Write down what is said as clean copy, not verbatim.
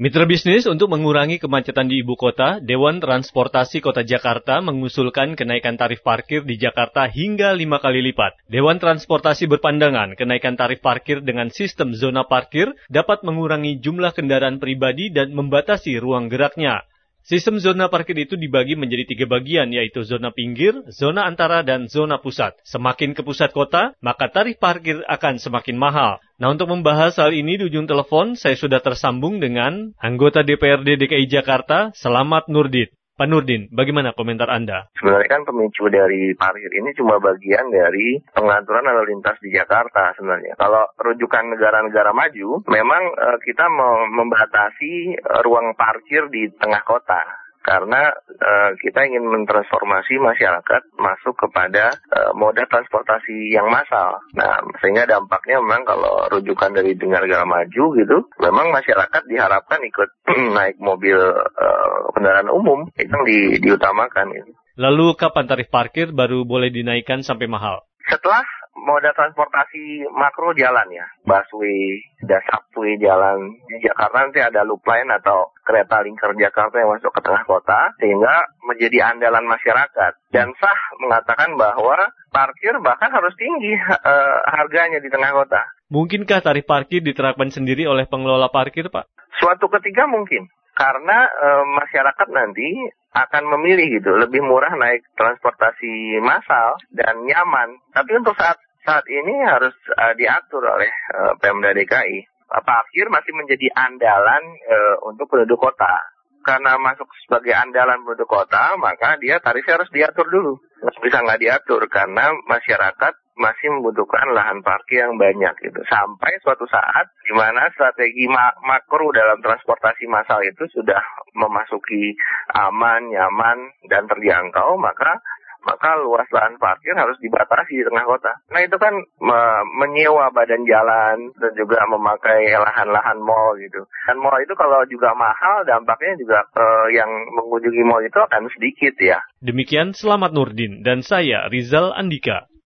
Mitra bisnis untuk mengurangi kemacetan di ibu kota, Dewan Transportasi Kota Jakarta mengusulkan kenaikan tarif parkir di Jakarta hingga 5 kali lipat. Dewan Transportasi berpandangan kenaikan tarif parkir dengan sistem zona parkir dapat mengurangi jumlah kendaraan pribadi dan membatasi ruang geraknya. Sistem zona parkir itu dibagi menjadi 3 bagian, yaitu zona pinggir, zona antara, dan zona pusat. Semakin ke pusat kota, maka tarif parkir akan semakin mahal. Nah, untuk membahas hal ini di ujung telepon, saya sudah tersambung dengan anggota DPRD DKI Jakarta, Selamat Nurdin. Pak Nurdin, bagaimana komentar Anda? Sebenarnya kan pemicu dari parkir ini cuma bagian dari pengaturan lalu lintas di Jakarta sebenarnya. Kalau rujukan negara-negara maju, memang kita membatasi ruang parkir di tengah kota. Karena kita ingin mentransformasi masyarakat masuk kepada moda transportasi yang massal. Nah, sehingga dampaknya memang kalau rujukan dari negara maju gitu, memang masyarakat diharapkan ikut naik mobil kendaraan umum, itu yang diutamakan. Gitu. Lalu kapan tarif parkir baru boleh dinaikkan sampai mahal? Setelah moda transportasi makro jalan ya, busway, ada subway jalan. Di Jakarta nanti ada loop line atau kereta lingkar Jakarta yang masuk ke tengah kota, sehingga menjadi andalan masyarakat. Dan sah mengatakan bahwa parkir bahkan harus tinggi harganya di tengah kota. Mungkinkah tarif parkir diterapkan sendiri oleh pengelola parkir, Pak? Suatu ketika mungkin. Karena masyarakat nanti akan memilih gitu, lebih murah naik transportasi massal dan nyaman. Tapi untuk saat ini harus diatur oleh Pemda DKI. Parkir masih menjadi andalan untuk penduduk kota. Karena masuk sebagai andalan penduduk kota, maka dia tarifnya harus diatur dulu. Nggak bisa nggak diatur karena masyarakat masih membutuhkan lahan parkir yang banyak gitu. Sampai suatu saat di mana strategi makro dalam transportasi massal itu sudah memasuki aman, nyaman, dan terjangkau, maka luas lahan parkir harus dibatasi di tengah kota. Nah, itu kan menyewa badan jalan dan juga memakai lahan-lahan mal gitu. Dan mal itu kalau juga mahal, dampaknya juga yang mengunjungi mal itu akan sedikit ya. Demikian Selamat Nurdin dan saya Rizal Andika.